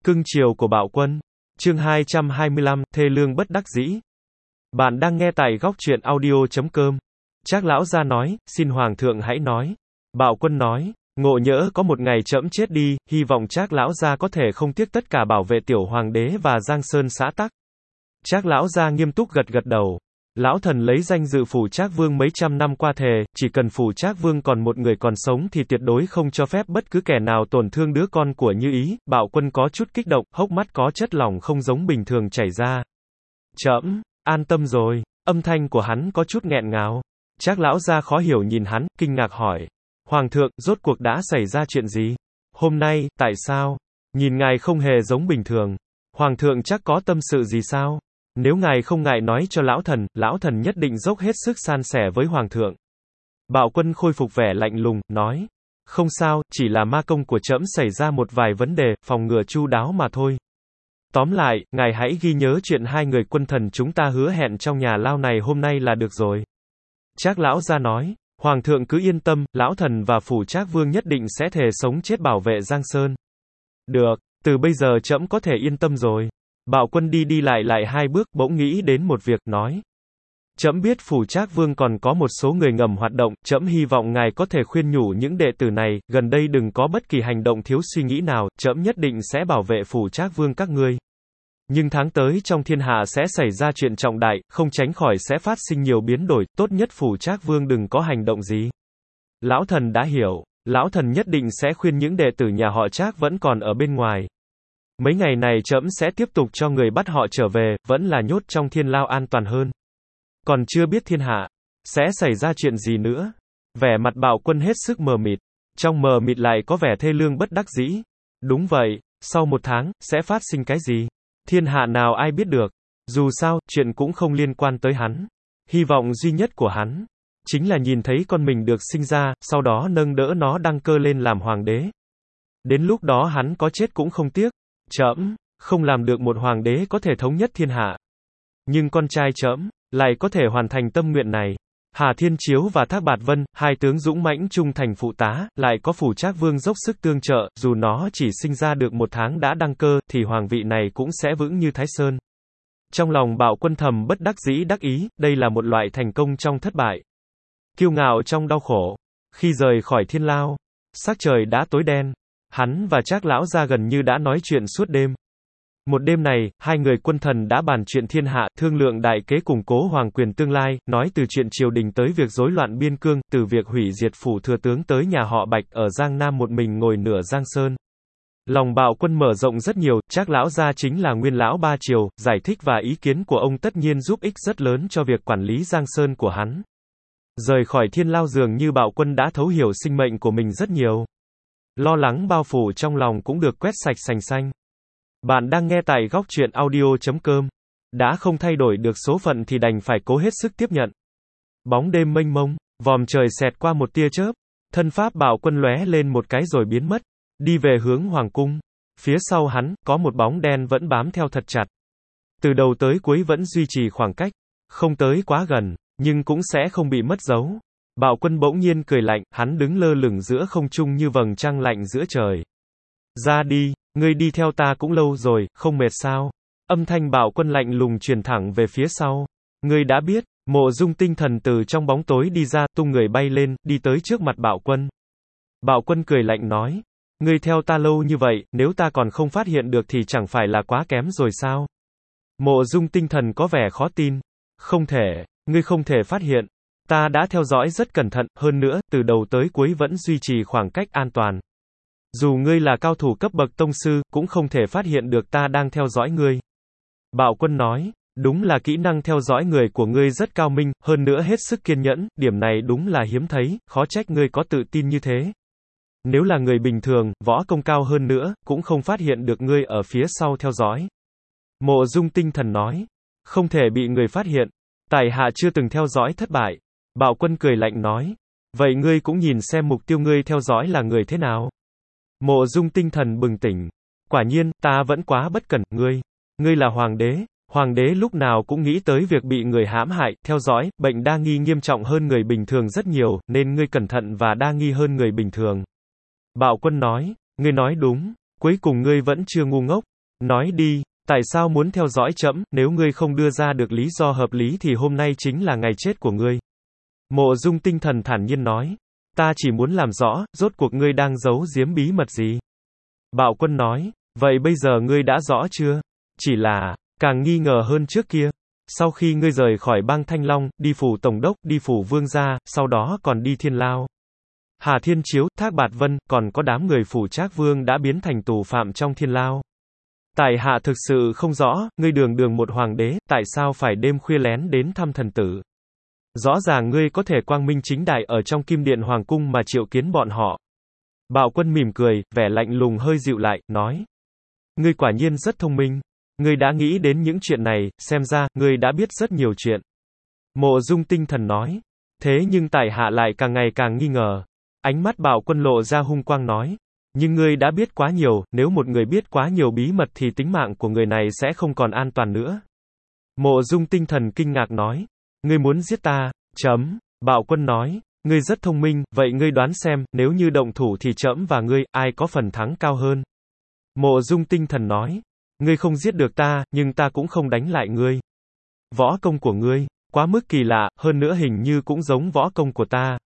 Cưng chiều của Bạo Quân. Chương 225, thê lương bất đắc dĩ. Bạn đang nghe tại góc truyện audio.com. Trác lão gia nói, xin hoàng thượng hãy nói. Bạo Quân nói, ngộ nhỡ có một ngày trẫm chết đi, hy vọng Trác lão gia có thể không tiếc tất cả bảo vệ tiểu hoàng đế và Giang Sơn xã tắc. Trác lão gia nghiêm túc gật gật đầu. Lão thần lấy danh dự phủ Trác Vương mấy trăm năm qua thề, chỉ cần phủ Trác Vương còn một người còn sống thì tuyệt đối không cho phép bất cứ kẻ nào tổn thương đứa con của Như Ý. Bạo Quân có chút kích động, hốc mắt có chất lỏng không giống bình thường chảy ra. Trẫm an tâm rồi. Âm thanh của hắn có chút nghẹn ngào. Trác lão gia khó hiểu nhìn hắn, kinh ngạc hỏi: Hoàng thượng, rốt cuộc đã xảy ra chuyện gì? Hôm nay, tại sao? Nhìn ngài không hề giống bình thường. Hoàng thượng chắc có tâm sự gì sao? Nếu ngài không ngại nói cho lão thần nhất định dốc hết sức san sẻ với hoàng thượng. Bạo Quân khôi phục vẻ lạnh lùng, nói: Không sao, chỉ là ma công của trẫm xảy ra một vài vấn đề, phòng ngừa chu đáo mà thôi. Tóm lại, ngài hãy ghi nhớ chuyện hai người quân thần chúng ta hứa hẹn trong nhà lao này hôm nay là được rồi. Trác lão gia nói: Hoàng thượng cứ yên tâm, lão thần và phủ Trác Vương nhất định sẽ thề sống chết bảo vệ Giang Sơn. Được, từ bây giờ trẫm có thể yên tâm rồi. Bạo Quân đi lại hai bước, bỗng nghĩ đến một việc, nói: Trẫm biết phủ Trác Vương còn có một số người ngầm hoạt động, trẫm hy vọng ngài có thể khuyên nhủ những đệ tử này, gần đây đừng có bất kỳ hành động thiếu suy nghĩ nào, trẫm nhất định sẽ bảo vệ phủ Trác Vương các ngươi. Nhưng tháng tới trong thiên hạ sẽ xảy ra chuyện trọng đại, không tránh khỏi sẽ phát sinh nhiều biến đổi, tốt nhất phủ Trác Vương đừng có hành động gì. Lão thần đã hiểu, lão thần nhất định sẽ khuyên những đệ tử nhà họ Trác vẫn còn ở bên ngoài. Mấy ngày này trẫm sẽ tiếp tục cho người bắt họ trở về, vẫn là nhốt trong thiên lao an toàn hơn. Còn chưa biết thiên hạ sẽ xảy ra chuyện gì nữa. Vẻ mặt Bạo Quân hết sức mờ mịt. Trong mờ mịt lại có vẻ thê lương bất đắc dĩ. Đúng vậy, sau một tháng, sẽ phát sinh cái gì? Thiên hạ nào ai biết được. Dù sao, chuyện cũng không liên quan tới hắn. Hy vọng duy nhất của hắn chính là nhìn thấy con mình được sinh ra, sau đó nâng đỡ nó đăng cơ lên làm hoàng đế. Đến lúc đó hắn có chết cũng không tiếc. Trẫm không làm được một hoàng đế có thể thống nhất thiên hạ. Nhưng con trai trẫm lại có thể hoàn thành tâm nguyện này. Hà Thiên Chiếu và Thác Bạt Vân, hai tướng dũng mãnh trung thành phụ tá, lại có phủ Trác Vương dốc sức tương trợ, dù nó chỉ sinh ra được một tháng đã đăng cơ, thì hoàng vị này cũng sẽ vững như Thái Sơn. Trong lòng Bạo Quân thầm bất đắc dĩ đắc ý, đây là một loại thành công trong thất bại. Kiêu ngạo trong đau khổ. Khi rời khỏi thiên lao, sắc trời đã tối đen. Hắn và Trác lão gia gần như đã nói chuyện suốt đêm. Một đêm này, hai người quân thần đã bàn chuyện thiên hạ, thương lượng đại kế củng cố hoàng quyền tương lai, nói từ chuyện triều đình tới việc rối loạn biên cương, từ việc hủy diệt phủ thừa tướng tới nhà họ Bạch ở Giang Nam một mình ngồi nửa Giang Sơn. Lòng Bạo Quân mở rộng rất nhiều, Trác lão gia chính là nguyên lão ba triều, giải thích và ý kiến của ông tất nhiên giúp ích rất lớn cho việc quản lý Giang Sơn của hắn. Rời khỏi thiên lao dường như Bạo Quân đã thấu hiểu sinh mệnh của mình rất nhiều. Lo lắng bao phủ trong lòng cũng được quét sạch sành xanh. Bạn đang nghe tại góc truyện audio.com. Đã không thay đổi được số phận thì đành phải cố hết sức tiếp nhận. Bóng đêm mênh mông, vòm trời xẹt qua một tia chớp. Thân pháp Bạo Quân lóe lên một cái rồi biến mất. Đi về hướng hoàng cung. Phía sau hắn, có một bóng đen vẫn bám theo thật chặt. Từ đầu tới cuối vẫn duy trì khoảng cách. Không tới quá gần, nhưng cũng sẽ không bị mất dấu. Bạo Quân bỗng nhiên cười lạnh, hắn đứng lơ lửng giữa không trung như vầng trăng lạnh giữa trời. Ra đi, ngươi đi theo ta cũng lâu rồi, không mệt sao? Âm thanh Bạo Quân lạnh lùng truyền thẳng về phía sau. Ngươi đã biết. Mộ Dung Tinh Thần từ trong bóng tối đi ra, tung người bay lên, đi tới trước mặt Bạo Quân. Bạo Quân cười lạnh nói: Ngươi theo ta lâu như vậy, nếu ta còn không phát hiện được thì chẳng phải là quá kém rồi sao? Mộ Dung Tinh Thần có vẻ khó tin. Không thể, ngươi không thể phát hiện. Ta đã theo dõi rất cẩn thận, hơn nữa, từ đầu tới cuối vẫn duy trì khoảng cách an toàn. Dù ngươi là cao thủ cấp bậc tông sư, cũng không thể phát hiện được ta đang theo dõi ngươi. Bạo Quân nói: Đúng là kỹ năng theo dõi người của ngươi rất cao minh, hơn nữa hết sức kiên nhẫn, điểm này đúng là hiếm thấy, khó trách ngươi có tự tin như thế. Nếu là người bình thường, võ công cao hơn nữa, cũng không phát hiện được ngươi ở phía sau theo dõi. Mộ Dung Tinh Thần nói: Không thể bị người phát hiện. Tại hạ chưa từng theo dõi thất bại. Bạo Quân cười lạnh nói: Vậy ngươi cũng nhìn xem mục tiêu ngươi theo dõi là người thế nào. Mộ Dung Tinh Thần bừng tỉnh. Quả nhiên, ta vẫn quá bất cẩn, ngươi là hoàng đế lúc nào cũng nghĩ tới việc bị người hãm hại, theo dõi, bệnh đa nghi nghiêm trọng hơn người bình thường rất nhiều, nên ngươi cẩn thận và đa nghi hơn người bình thường. Bạo Quân nói: Ngươi nói đúng, cuối cùng ngươi vẫn chưa ngu ngốc. Nói đi, tại sao muốn theo dõi trẫm, nếu ngươi không đưa ra được lý do hợp lý thì hôm nay chính là ngày chết của ngươi. Mộ Dung Tinh Thần thản nhiên nói. Ta chỉ muốn làm rõ, rốt cuộc ngươi đang giấu giếm bí mật gì? Bạo Quân nói. Vậy bây giờ ngươi đã rõ chưa? Chỉ là, càng nghi ngờ hơn trước kia. Sau khi ngươi rời khỏi bang Thanh Long, đi phủ Tổng đốc, đi phủ Vương gia, sau đó còn đi Thiên Lao. Hà Thiên Chiếu, Thác Bạt Vân, còn có đám người phủ Trác Vương đã biến thành tù phạm trong Thiên Lao. Tại hạ thực sự không rõ, ngươi đường đường một hoàng đế, tại sao phải đêm khuya lén đến thăm thần tử? Rõ ràng ngươi có thể quang minh chính đại ở trong Kim Điện Hoàng cung mà triệu kiến bọn họ. Bạo Quân mỉm cười, vẻ lạnh lùng hơi dịu lại, nói. Ngươi quả nhiên rất thông minh. Ngươi đã nghĩ đến những chuyện này, xem ra, ngươi đã biết rất nhiều chuyện. Mộ Dung Tinh Thần nói. Thế nhưng tại hạ lại càng ngày càng nghi ngờ. Ánh mắt Bạo Quân lộ ra hung quang nói. Nhưng ngươi đã biết quá nhiều, nếu một người biết quá nhiều bí mật thì tính mạng của người này sẽ không còn an toàn nữa. Mộ Dung Tinh Thần kinh ngạc nói. Ngươi muốn giết ta? Bạo Quân nói. Ngươi rất thông minh, vậy ngươi đoán xem, nếu như động thủ thì trẫm và ngươi, ai có phần thắng cao hơn? Mộ Dung Tinh Thần nói. Ngươi không giết được ta, nhưng ta cũng không đánh lại ngươi. Võ công của ngươi, quá mức kỳ lạ, hơn nữa hình như cũng giống võ công của ta.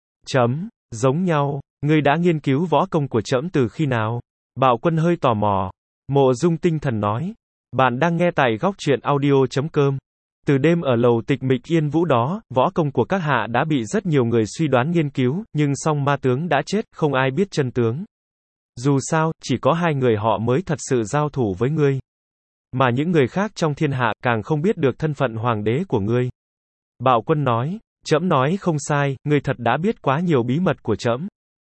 Giống nhau, ngươi đã nghiên cứu võ công của trẫm từ khi nào? Bạo Quân hơi tò mò. Mộ Dung Tinh Thần nói. Bạn đang nghe tại góc truyện audio.com. Từ đêm ở lầu tịch mịch yên vũ đó, võ công của các hạ đã bị rất nhiều người suy đoán nghiên cứu, nhưng song ma tướng đã chết, không ai biết chân tướng. Dù sao, chỉ có 2 người họ mới thật sự giao thủ với ngươi. Mà những người khác trong thiên hạ, càng không biết được thân phận hoàng đế của ngươi. Bạo Quân nói. Trẫm nói không sai, ngươi thật đã biết quá nhiều bí mật của trẫm.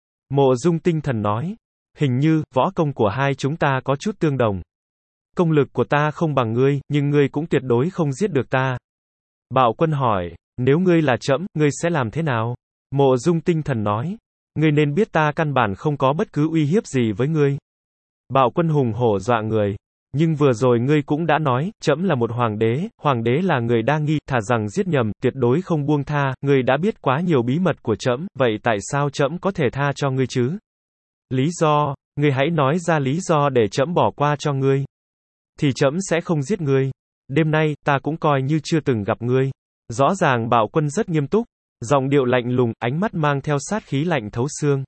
Mộ Dung Tinh Thần nói. Hình như, võ công của hai chúng ta có chút tương đồng. Công lực của ta không bằng ngươi, nhưng ngươi cũng tuyệt đối không giết được ta. Bạo Quân hỏi. Nếu ngươi là trẫm, ngươi sẽ làm thế nào? Mộ Dung Tinh Thần nói. Ngươi nên biết ta căn bản không có bất cứ uy hiếp gì với ngươi. Bạo Quân hùng hổ dọa người. Nhưng vừa rồi ngươi cũng đã nói, trẫm là một hoàng đế là người đa nghi, thà rằng giết nhầm, tuyệt đối không buông tha, ngươi đã biết quá nhiều bí mật của trẫm, vậy tại sao trẫm có thể tha cho ngươi chứ? Lý do, ngươi hãy nói ra lý do để trẫm bỏ qua cho ngươi. Thì trẫm sẽ không giết ngươi. Đêm nay, ta cũng coi như chưa từng gặp ngươi. Rõ ràng Bạo Quân rất nghiêm túc, giọng điệu lạnh lùng, ánh mắt mang theo sát khí lạnh thấu xương.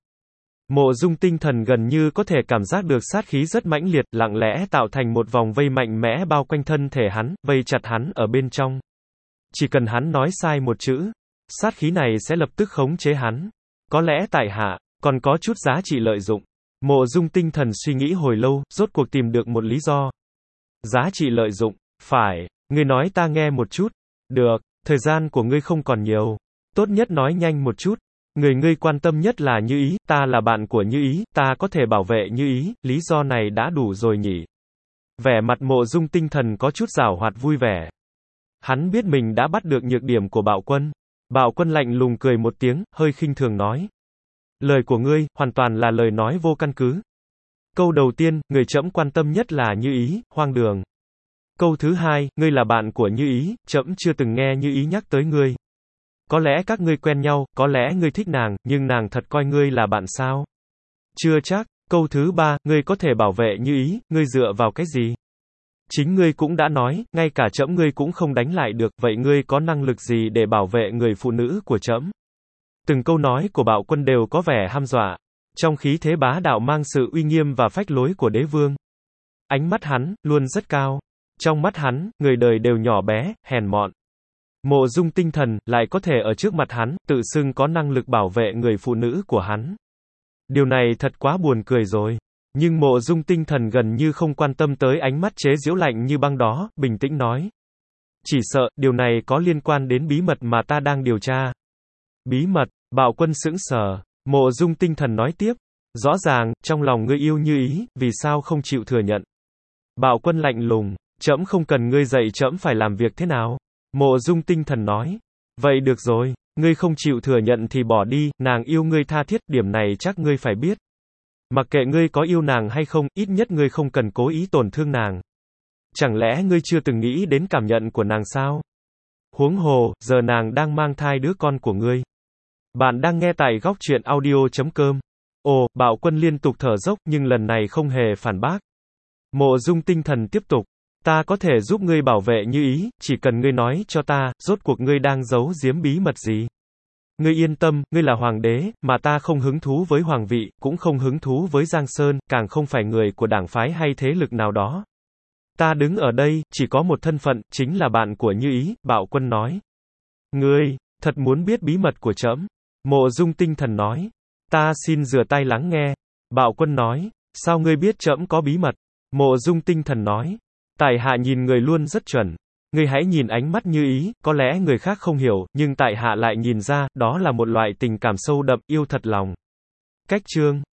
Mộ Dung Tinh Thần gần như có thể cảm giác được sát khí rất mãnh liệt, lặng lẽ tạo thành một vòng vây mạnh mẽ bao quanh thân thể hắn, vây chặt hắn ở bên trong. Chỉ cần hắn nói sai một chữ, sát khí này sẽ lập tức khống chế hắn. Có lẽ tại hạ còn có chút giá trị lợi dụng. Mộ Dung Tinh Thần suy nghĩ hồi lâu, rốt cuộc tìm được một lý do. Giá trị lợi dụng, phải, ngươi nói ta nghe một chút. Được, thời gian của ngươi không còn nhiều. Tốt nhất nói nhanh một chút. Người ngươi quan tâm nhất là Như Ý, ta là bạn của Như Ý, ta có thể bảo vệ Như Ý, lý do này đã đủ rồi nhỉ. Vẻ mặt Mộ Dung Tinh Thần có chút giảo hoạt vui vẻ. Hắn biết mình đã bắt được nhược điểm của Bạo Quân. Bạo Quân lạnh lùng cười một tiếng, hơi khinh thường nói. Lời của ngươi, hoàn toàn là lời nói vô căn cứ. Câu đầu tiên, người trẫm quan tâm nhất là Như Ý, hoang đường. Câu thứ hai, ngươi là bạn của Như Ý, trẫm chưa từng nghe Như Ý nhắc tới ngươi. Có lẽ các ngươi quen nhau, có lẽ ngươi thích nàng, nhưng nàng thật coi ngươi là bạn sao? Chưa chắc. Câu thứ ba, ngươi có thể bảo vệ Như Ý, ngươi dựa vào cái gì? Chính ngươi cũng đã nói, ngay cả trẫm ngươi cũng không đánh lại được, vậy ngươi có năng lực gì để bảo vệ người phụ nữ của trẫm? Từng câu nói của Bạo Quân đều có vẻ hăm dọa, trong khí thế bá đạo mang sự uy nghiêm và phách lối của đế vương. Ánh mắt hắn, luôn rất cao. Trong mắt hắn, người đời đều nhỏ bé, hèn mọn. Mộ Dung Tinh Thần, lại có thể ở trước mặt hắn, tự xưng có năng lực bảo vệ người phụ nữ của hắn. Điều này thật quá buồn cười rồi. Nhưng Mộ Dung Tinh Thần gần như không quan tâm tới ánh mắt chế giễu lạnh như băng đó, bình tĩnh nói. Chỉ sợ, điều này có liên quan đến bí mật mà ta đang điều tra. Bí mật, Bạo Quân sững sờ. Mộ Dung Tinh Thần nói tiếp. Rõ ràng, trong lòng ngươi yêu Như Ý, vì sao không chịu thừa nhận? Bạo Quân lạnh lùng. Trẫm không cần ngươi dạy trẫm phải làm việc thế nào. Mộ Dung Tinh Thần nói. Vậy được rồi, ngươi không chịu thừa nhận thì bỏ đi, nàng yêu ngươi tha thiết, điểm này chắc ngươi phải biết. Mặc kệ ngươi có yêu nàng hay không, ít nhất ngươi không cần cố ý tổn thương nàng. Chẳng lẽ ngươi chưa từng nghĩ đến cảm nhận của nàng sao? Huống hồ, giờ nàng đang mang thai đứa con của ngươi. Bạn đang nghe tại góc truyện audio.com. Ồ, Bạo Quân liên tục thở dốc nhưng lần này không hề phản bác. Mộ Dung Tinh Thần tiếp tục. Ta có thể giúp ngươi bảo vệ Như Ý, chỉ cần ngươi nói cho ta, rốt cuộc ngươi đang giấu giếm bí mật gì. Ngươi yên tâm, ngươi là hoàng đế, mà ta không hứng thú với hoàng vị, cũng không hứng thú với Giang Sơn, càng không phải người của đảng phái hay thế lực nào đó. Ta đứng ở đây, chỉ có một thân phận, chính là bạn của Như Ý, Bạo Quân nói. Ngươi, thật muốn biết bí mật của trẫm? Mộ Dung Tinh Thần nói. Ta xin rửa tay lắng nghe. Bạo Quân nói. Sao ngươi biết trẫm có bí mật? Mộ Dung Tinh Thần nói. Tại hạ nhìn người luôn rất chuẩn. Ngươi hãy nhìn ánh mắt Như Ý, có lẽ người khác không hiểu, nhưng tại hạ lại nhìn ra, đó là một loại tình cảm sâu đậm, yêu thật lòng. Cách chương